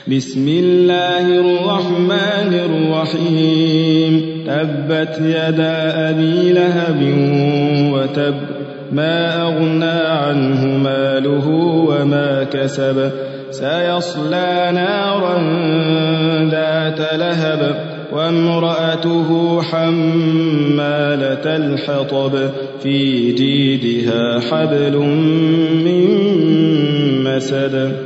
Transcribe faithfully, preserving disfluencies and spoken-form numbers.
بسم الله الرحمن الرحيم تبت يدا أبي لهب وتب ما أغنى عنه ماله وما كسب سيصلى نارا ذات لهب وامرأته حمالة الحطب في جيدها حبل من مسد